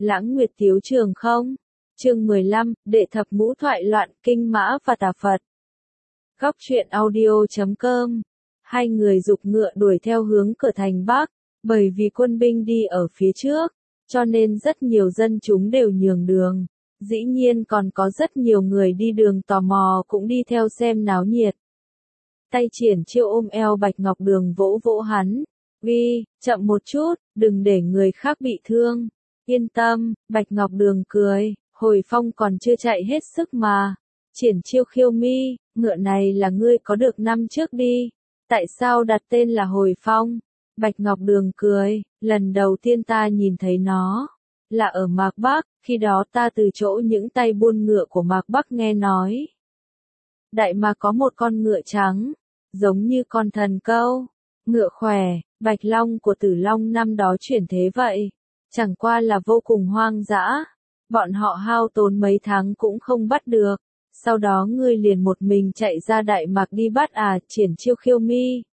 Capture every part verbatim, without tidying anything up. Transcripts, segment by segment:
Lãng Nguyệt Tiếu Trường không? Chương mười lăm, Đệ thập ngũ thoại loạn kinh mã và tà Phật. Góc truyện audio chấm com. Hai người giục ngựa đuổi theo hướng cửa thành Bắc, bởi vì quân binh đi ở phía trước, cho nên rất nhiều dân chúng đều nhường đường. Dĩ nhiên còn có rất nhiều người đi đường tò mò cũng đi theo xem náo nhiệt. Tay Triển Chiêu ôm eo Bạch Ngọc Đường vỗ vỗ hắn. Ghi, chậm một chút, đừng để người khác bị thương. Yên tâm, Bạch Ngọc Đường cười, Hồi Phong còn chưa chạy hết sức mà. Triển Chiêu khiêu mi, ngựa này là ngươi có được năm trước đi. Tại sao đặt tên là Hồi Phong? Bạch Ngọc Đường cười, lần đầu tiên ta nhìn thấy nó là ở Mạc Bắc, khi đó ta từ chỗ những tay buôn ngựa của Mạc Bắc nghe nói. Đại Mạc có một con ngựa trắng, giống như con thần câu, ngựa khỏe, Bạch Long của Tử Long năm đó chuyển thế vậy, chẳng qua là vô cùng hoang dã, bọn họ hao tốn mấy tháng cũng không bắt được, sau đó ngươi liền một mình chạy ra Đại Mạc đi bắt à? Triển Chiêu khiêu mi.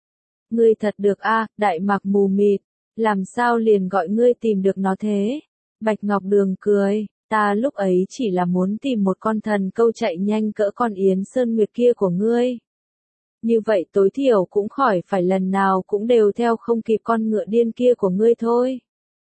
Ngươi thật được a, à, Đại Mạc mù mịt, làm sao liền gọi ngươi tìm được nó thế? Bạch Ngọc Đường cười, ta lúc ấy chỉ là muốn tìm một con thần câu chạy nhanh cỡ con Yến Sơn Nguyệt kia của ngươi. Như vậy tối thiểu cũng khỏi phải lần nào cũng đều theo không kịp con ngựa điên kia của ngươi thôi.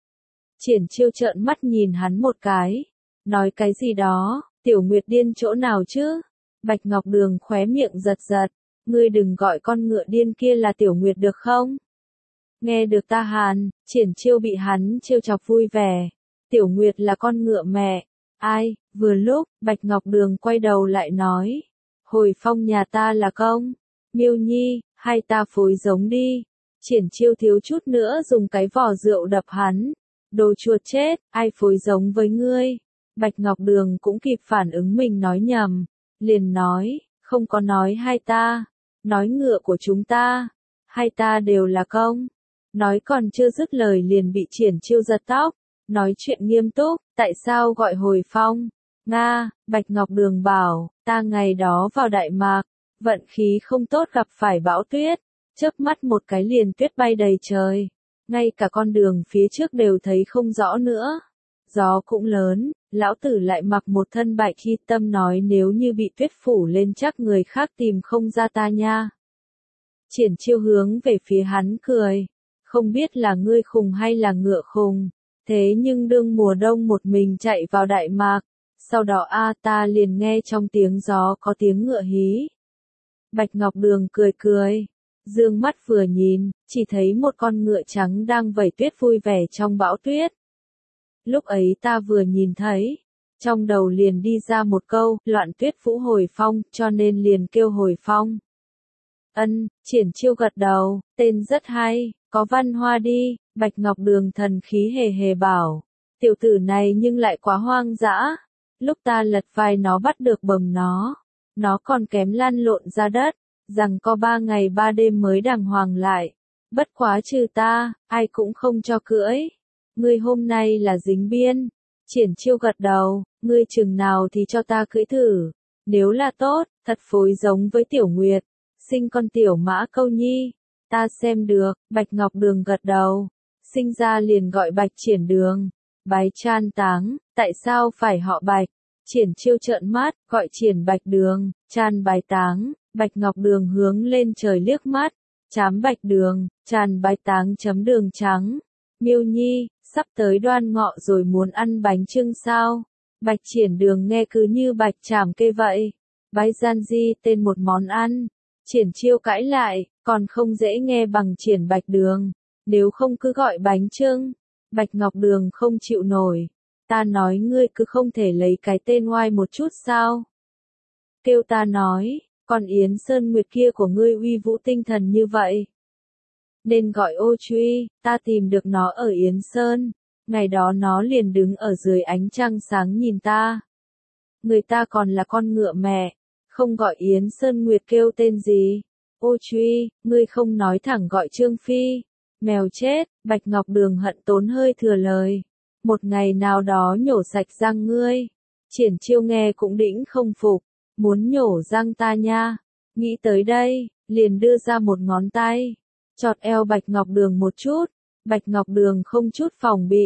Triển Chiêu trợn mắt nhìn hắn một cái, nói cái gì đó, Tiểu Nguyệt điên chỗ nào chứ? Bạch Ngọc Đường khóe miệng giật giật, ngươi đừng gọi con ngựa điên kia là Tiểu Nguyệt được không? Nghe được ta hàn, Triển Chiêu bị hắn trêu chọc vui vẻ. Tiểu Nguyệt là con ngựa mẹ. Ai? Vừa lúc, Bạch Ngọc Đường quay đầu lại nói. Hồi Phong nhà ta là công. Miêu Nhi, hay ta phối giống đi. Triển Chiêu thiếu chút nữa dùng cái vò rượu đập hắn. Đồ chuột chết, ai phối giống với ngươi? Bạch Ngọc Đường cũng kịp phản ứng mình nói nhầm. Liền nói, không có nói hai ta. Nói ngựa của chúng ta. Hai ta đều là công. Nói còn chưa dứt lời liền bị Triển Chiêu giật tóc. Nói chuyện nghiêm túc, tại sao gọi Hồi Phong? Nga, Bạch Ngọc Đường bảo, ta ngày đó vào Đại Mạc, vận khí không tốt gặp phải bão tuyết, chớp mắt một cái liền tuyết bay đầy trời, ngay cả con đường phía trước đều thấy không rõ nữa. Gió cũng lớn, lão tử lại mặc một thân bạch khi tâm nói nếu như bị tuyết phủ lên chắc người khác tìm không ra ta nha. Triển Chiêu hướng về phía hắn cười, không biết là ngươi khùng hay là ngựa khùng. Thế nhưng đương mùa đông một mình chạy vào Đại Mạc, sau đó a ta liền nghe trong tiếng gió có tiếng ngựa hí. Bạch Ngọc Đường cười cười, dương mắt vừa nhìn, chỉ thấy một con ngựa trắng đang vẩy tuyết vui vẻ trong bão tuyết. Lúc ấy ta vừa nhìn thấy, trong đầu liền đi ra một câu, loạn tuyết vũ Hồi Phong, cho nên liền kêu Hồi Phong. Ân, Triển Chiêu gật đầu, tên rất hay, có văn hoa đi. Bạch Ngọc Đường thần khí hề hề bảo, tiểu tử này nhưng lại quá hoang dã, lúc ta lật vai nó bắt được bầm nó, nó còn kém lăn lộn ra đất, rằng có ba ngày ba đêm mới đàng hoàng lại, bất quá trừ ta, ai cũng không cho cưỡi, ngươi hôm nay là dính biên. Triển Chiêu gật đầu, ngươi chừng nào thì cho ta cưỡi thử, nếu là tốt, thật phối giống với Tiểu Nguyệt, sinh con Tiểu Mã Câu Nhi, ta xem được. Bạch Ngọc Đường gật đầu. Sinh ra liền gọi Bạch Triển Đường, bái Chan Táng, tại sao phải họ Bạch? Triển Chiêu trợn mắt, gọi Triển Bạch Đường, Chan bái táng. Bạch Ngọc Đường hướng lên trời liếc mắt, chám Bạch Đường, Chan bái táng chấm đường trắng. Miêu Nhi, sắp tới đoan ngọ rồi muốn ăn bánh chưng sao? Bạch Triển Đường nghe cứ như bạch chảm kê vậy. Bái gian di tên một món ăn. Triển Chiêu cãi lại, còn không dễ nghe bằng Triển Bạch Đường. Nếu không cứ gọi bánh chưng. Bạch Ngọc Đường không chịu nổi. Ta nói ngươi cứ không thể lấy cái tên oai một chút sao? Kêu ta nói, con Yến Sơn Nguyệt kia của ngươi uy vũ tinh thần như vậy. Nên gọi Ô Truy, ta tìm được nó ở Yến Sơn. Ngày đó nó liền đứng ở dưới ánh trăng sáng nhìn ta. Người ta còn là con ngựa mẹ, không gọi Yến Sơn Nguyệt kêu tên gì? Ô Truy, ngươi không nói thẳng gọi Trương Phi. Mèo chết, Bạch Ngọc Đường hận tốn hơi thừa lời. Một ngày nào đó nhổ sạch răng ngươi. Triển Chiêu nghe cũng đĩnh không phục, muốn nhổ răng ta nha. Nghĩ tới đây, liền đưa ra một ngón tay, chọt eo Bạch Ngọc Đường một chút. Bạch Ngọc Đường không chút phòng bị,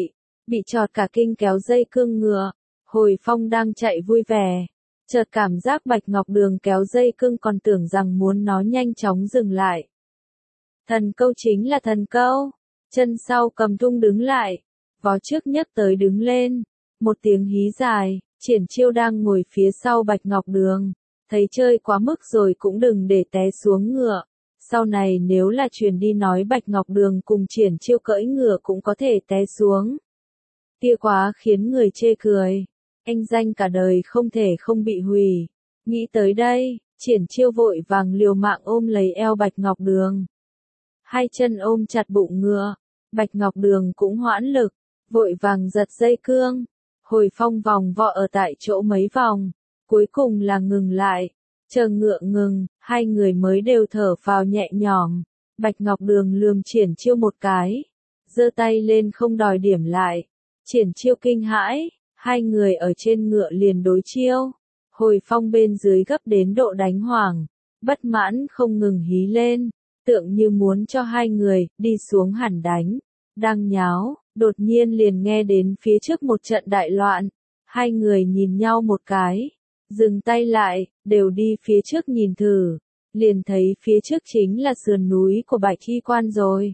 bị chọt cả kinh kéo dây cương ngựa. Hồi Phong đang chạy vui vẻ, chợt cảm giác Bạch Ngọc Đường kéo dây cương còn tưởng rằng muốn nó nhanh chóng dừng lại. Thần câu chính là thần câu, chân sau cầm tung đứng lại, vó trước nhấc tới đứng lên, một tiếng hí dài. Triển Chiêu đang ngồi phía sau Bạch Ngọc Đường, thấy chơi quá mức rồi cũng đừng để té xuống ngựa. Sau này nếu là truyền đi nói Bạch Ngọc Đường cùng Triển Chiêu cưỡi ngựa cũng có thể té xuống. Tia quá khiến người chê cười, anh danh cả đời không thể không bị hủy. Nghĩ tới đây, Triển Chiêu vội vàng liều mạng ôm lấy eo Bạch Ngọc Đường. Hai chân ôm chặt bụng ngựa, Bạch Ngọc Đường cũng hoãn lực, vội vàng giật dây cương. Hồi Phong vòng vo ở tại chỗ mấy vòng, cuối cùng là ngừng lại, chờ ngựa ngừng, hai người mới đều thở phào nhẹ nhõm. Bạch Ngọc Đường lườm Triển Chiêu một cái, giơ tay lên không đòi điểm lại. Triển Chiêu kinh hãi, hai người ở trên ngựa liền đối chiêu. Hồi Phong bên dưới gấp đến độ đánh hoảng, bất mãn không ngừng hí lên, tượng như muốn cho hai người đi xuống hẳn đánh. Đang nháo, đột nhiên liền nghe đến phía trước một trận đại loạn. Hai người nhìn nhau một cái, dừng tay lại, đều đi phía trước nhìn thử, liền thấy phía trước chính là sườn núi của Bạch Hy Quan rồi.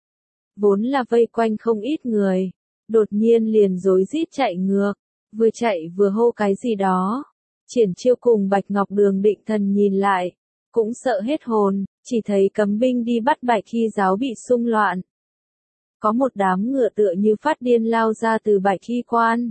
Vốn là vây quanh không ít người, đột nhiên liền rối rít chạy ngược, vừa chạy vừa hô cái gì đó. Triển Chiêu cùng Bạch Ngọc Đường định thần nhìn lại, cũng sợ hết hồn, chỉ thấy cấm binh đi bắt Bạch Hy giáo bị xung loạn. Có một đám ngựa tựa như phát điên lao ra từ Bạch Hy Quan,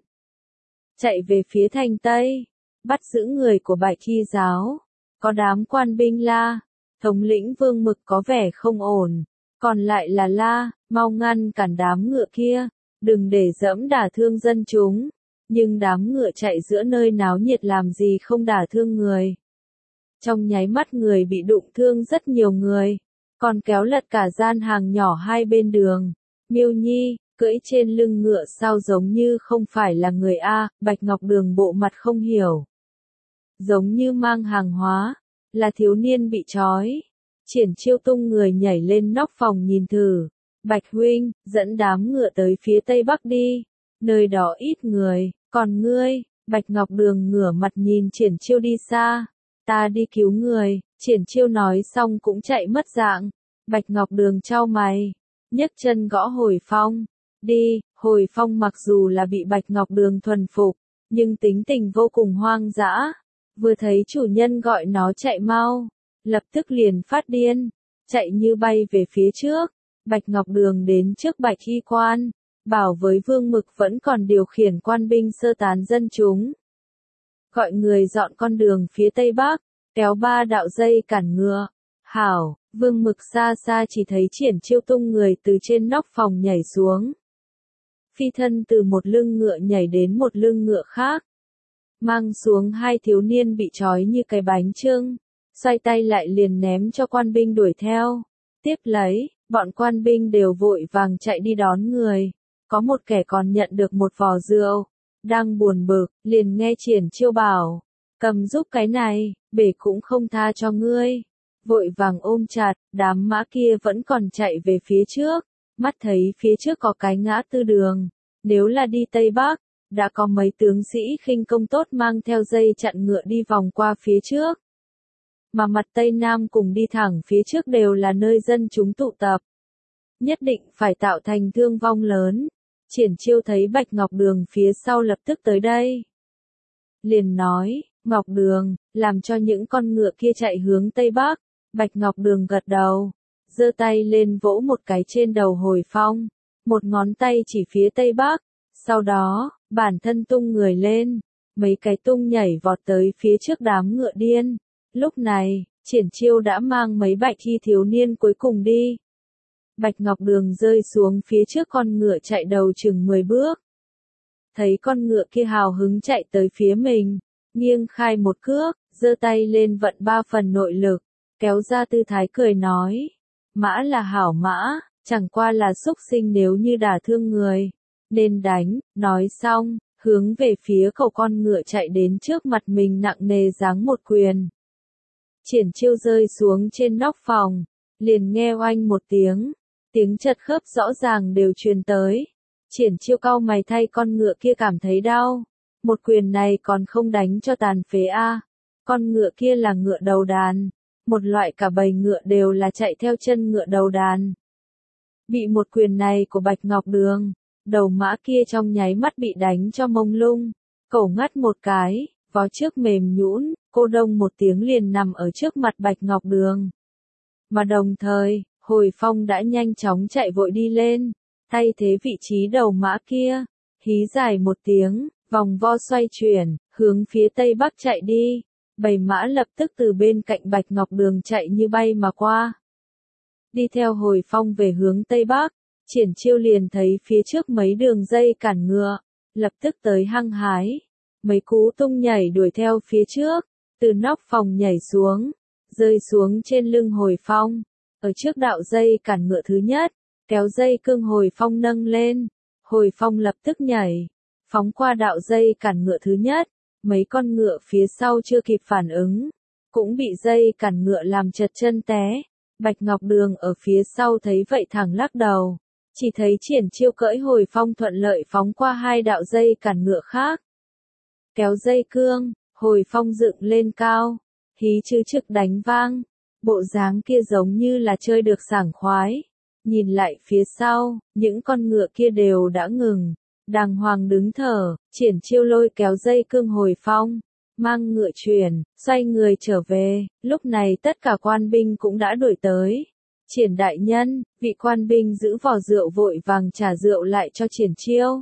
chạy về phía thành Tây, bắt giữ người của Bạch Hy giáo. Có đám quan binh la, thống lĩnh Vương Mực có vẻ không ổn, còn lại là la, mau ngăn cản đám ngựa kia, đừng để dẫm đả thương dân chúng. Nhưng đám ngựa chạy giữa nơi náo nhiệt làm gì không đả thương người. Trong nháy mắt người bị đụng thương rất nhiều người, còn kéo lật cả gian hàng nhỏ hai bên đường. Miêu Nhi, cưỡi trên lưng ngựa sao giống như không phải là người A. Bạch Ngọc Đường bộ mặt không hiểu. Giống như mang hàng hóa, là thiếu niên bị trói. Triển Chiêu tung người nhảy lên nóc phòng nhìn thử. Bạch huynh, dẫn đám ngựa tới phía tây bắc đi, nơi đó ít người, còn ngươi. Bạch Ngọc Đường ngửa mặt nhìn Triển Chiêu đi xa. Ta đi cứu người. Triển Chiêu nói xong cũng chạy mất dạng. Bạch Ngọc Đường chau mày, nhấc chân gõ Hồi Phong. Đi. Hồi Phong mặc dù là bị Bạch Ngọc Đường thuần phục, nhưng tính tình vô cùng hoang dã. Vừa thấy chủ nhân gọi nó chạy mau, lập tức liền phát điên, chạy như bay về phía trước. Bạch Ngọc Đường đến trước Bạch Hy Quan, bảo với Vương Mực vẫn còn điều khiển quan binh sơ tán dân chúng. Gọi người dọn con đường phía tây bắc, kéo ba đạo dây cản ngựa. Hảo. Vương Mực xa xa chỉ thấy Triển Chiêu tung người từ trên nóc phòng nhảy xuống. Phi thân từ một lưng ngựa nhảy đến một lưng ngựa khác, mang xuống hai thiếu niên bị trói như cái bánh chưng, xoay tay lại liền ném cho quan binh đuổi theo. Tiếp lấy, bọn quan binh đều vội vàng chạy đi đón người. Có một kẻ còn nhận được một vò rượu, đang buồn bực, liền nghe Triển Chiêu bảo, cầm giúp cái này, bể cũng không tha cho ngươi. Vội vàng ôm chặt, đám mã kia vẫn còn chạy về phía trước, mắt thấy phía trước có cái ngã tư đường, nếu là đi Tây Bắc, đã có mấy tướng sĩ khinh công tốt mang theo dây chặn ngựa đi vòng qua phía trước. Mà mặt Tây Nam cùng đi thẳng phía trước đều là nơi dân chúng tụ tập. Nhất định phải tạo thành thương vong lớn. Triển Chiêu thấy Bạch Ngọc Đường phía sau lập tức tới đây, liền nói, Ngọc Đường, làm cho những con ngựa kia chạy hướng Tây Bắc. Bạch Ngọc Đường gật đầu, giơ tay lên vỗ một cái trên đầu Hồi Phong, một ngón tay chỉ phía Tây Bắc, sau đó, bản thân tung người lên, mấy cái tung nhảy vọt tới phía trước đám ngựa điên. Lúc này, Triển Chiêu đã mang mấy Bạch Hy thiếu niên cuối cùng đi. Bạch Ngọc Đường rơi xuống phía trước con ngựa chạy đầu chừng mười bước. Thấy con ngựa kia hào hứng chạy tới phía mình, nghiêng khai một cước, giơ tay lên vận ba phần nội lực, kéo ra tư thái cười nói, mã là hảo mã, chẳng qua là xúc sinh nếu như đả thương người, nên đánh. Nói xong, hướng về phía khẩu con ngựa chạy đến trước mặt mình nặng nề giáng một quyền. Triển Chiêu rơi xuống trên nóc phòng, liền nghe oanh một tiếng, tiếng chật khớp rõ ràng đều truyền tới. Triển Chiêu cau mày thay con ngựa kia cảm thấy đau. Một quyền này còn không đánh cho tàn phế a. Con ngựa kia là ngựa đầu đàn. Một loại cả bầy ngựa đều là chạy theo chân ngựa đầu đàn. Bị một quyền này của Bạch Ngọc Đường, đầu mã kia trong nháy mắt bị đánh cho mông lung. Cổ ngắt một cái, vó trước mềm nhũn, cô đông một tiếng liền nằm ở trước mặt Bạch Ngọc Đường. Mà đồng thời, Hồi Phong đã nhanh chóng chạy vội đi lên, thay thế vị trí đầu mã kia, hí dài một tiếng, vòng vo xoay chuyển, hướng phía tây bắc chạy đi. Bầy mã lập tức từ bên cạnh Bạch Ngọc Đường chạy như bay mà qua. Đi theo Hồi Phong về hướng tây bắc, Triển Chiêu liền thấy phía trước mấy đường dây cản ngựa, lập tức tới hăng hái. Mấy cú tung nhảy đuổi theo phía trước, từ nóc phòng nhảy xuống, rơi xuống trên lưng Hồi Phong. Ở trước đạo dây cản ngựa thứ nhất, kéo dây cương Hồi Phong nâng lên. Hồi Phong lập tức nhảy, phóng qua đạo dây cản ngựa thứ nhất. Mấy con ngựa phía sau chưa kịp phản ứng, cũng bị dây cản ngựa làm trật chân té. Bạch Ngọc Đường ở phía sau thấy vậy thẳng lắc đầu, chỉ thấy Triển Chiêu cưỡi Hồi Phong thuận lợi phóng qua hai đạo dây cản ngựa khác. Kéo dây cương, Hồi Phong dựng lên cao, hí chư trực đánh vang, bộ dáng kia giống như là chơi được sảng khoái. Nhìn lại phía sau, những con ngựa kia đều đã ngừng, đàng hoàng đứng thở. Triển Chiêu lôi kéo dây cương Hồi Phong, mang ngựa chuyển, xoay người trở về. Lúc này tất cả quan binh cũng đã đuổi tới. Triển đại nhân, vị quan binh giữ vò rượu vội vàng trả rượu lại cho Triển Chiêu.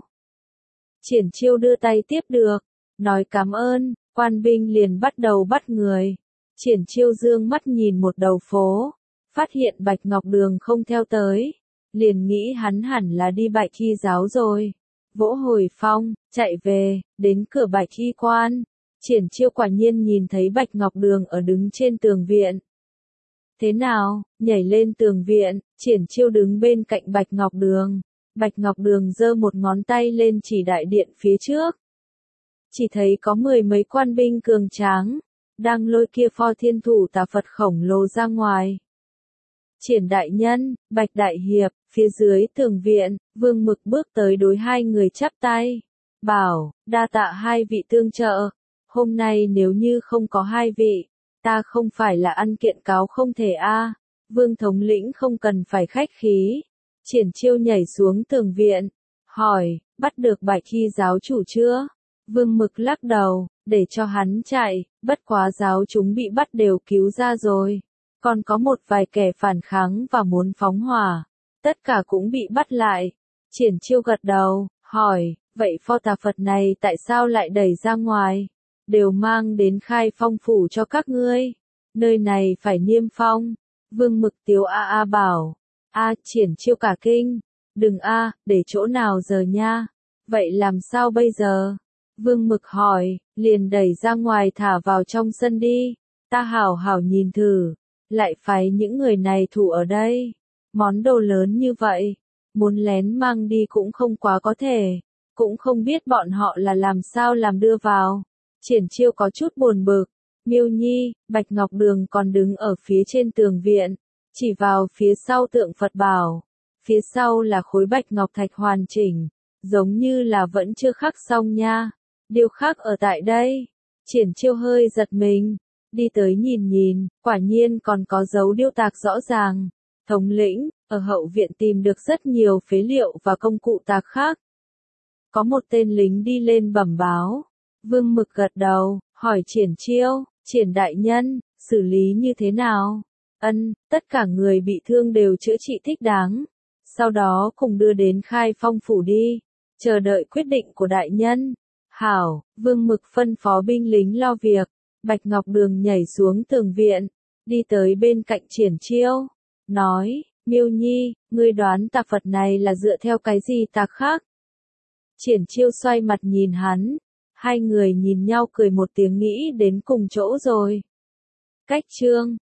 Triển Chiêu đưa tay tiếp được, nói cảm ơn, quan binh liền bắt đầu bắt người. Triển Chiêu dương mắt nhìn một đầu phố, phát hiện Bạch Ngọc Đường không theo tới, liền nghĩ hắn hẳn là đi Bạch Y giáo rồi. Vỗ Hồi Phong, chạy về, đến cửa Bạch Y quan. Triển Chiêu quả nhiên nhìn thấy Bạch Ngọc Đường ở đứng trên tường viện. Thế nào, nhảy lên tường viện, Triển Chiêu đứng bên cạnh Bạch Ngọc Đường. Bạch Ngọc Đường giơ một ngón tay lên chỉ đại điện phía trước. Chỉ thấy có mười mấy quan binh cường tráng, đang lôi kia pho thiên thủ tà Phật khổng lồ ra ngoài. Triển đại nhân, Bạch đại hiệp, phía dưới tường viện, Vương Mực bước tới đối hai người chắp tay, bảo, đa tạ hai vị tương trợ, hôm nay nếu như không có hai vị, ta không phải là ăn kiện cáo không thể a. Vương thống lĩnh không cần phải khách khí. Triển Chiêu nhảy xuống tường viện, hỏi, bắt được Bạch Y giáo chủ chưa? Vương Mực lắc đầu, để cho hắn chạy, bất quá giáo chúng bị bắt đều cứu ra rồi. Còn có một vài kẻ phản kháng và muốn phóng hỏa, tất cả cũng bị bắt lại. Triển Chiêu gật đầu, hỏi, vậy pho tà Phật này tại sao lại đẩy ra ngoài? Đều mang đến Khai Phong phủ cho các ngươi. Nơi này phải niêm phong. Vương Mực tiếu a a bảo. A, Triển Chiêu cả kinh. Đừng a, để chỗ nào giờ nha? Vậy làm sao bây giờ? Vương Mực hỏi, liền đẩy ra ngoài thả vào trong sân đi. Ta hảo hảo nhìn thử. Lại phái những người này thủ ở đây. Món đồ lớn như vậy, muốn lén mang đi cũng không quá có thể. Cũng không biết bọn họ là làm sao làm đưa vào. Triển Chiêu có chút buồn bực. Miêu Nhi, Bạch Ngọc Đường còn đứng ở phía trên tường viện, chỉ vào phía sau tượng Phật bảo. Phía sau là khối bạch ngọc thạch hoàn chỉnh, giống như là vẫn chưa khắc xong nha. Điêu khắc ở tại đây. Triển Chiêu hơi giật mình, đi tới nhìn nhìn, quả nhiên còn có dấu điêu tạc rõ ràng. Thống lĩnh, ở hậu viện tìm được rất nhiều phế liệu và công cụ tạc khác. Có một tên lính đi lên bẩm báo. Vương Mực gật đầu, hỏi Triển Chiêu, Triển đại nhân, xử lý như thế nào? Ân, tất cả người bị thương đều chữa trị thích đáng. Sau đó cùng đưa đến Khai Phong phủ đi, chờ đợi quyết định của đại nhân. Hảo, Vương Mực phân phó binh lính lo việc. Bạch Ngọc Đường nhảy xuống tường viện, đi tới bên cạnh Triển Chiêu, nói, Miêu Nhi, ngươi đoán tà Phật này là dựa theo cái gì tạc khác? Triển Chiêu xoay mặt nhìn hắn, hai người nhìn nhau cười một tiếng nghĩ đến cùng chỗ rồi. Cách chương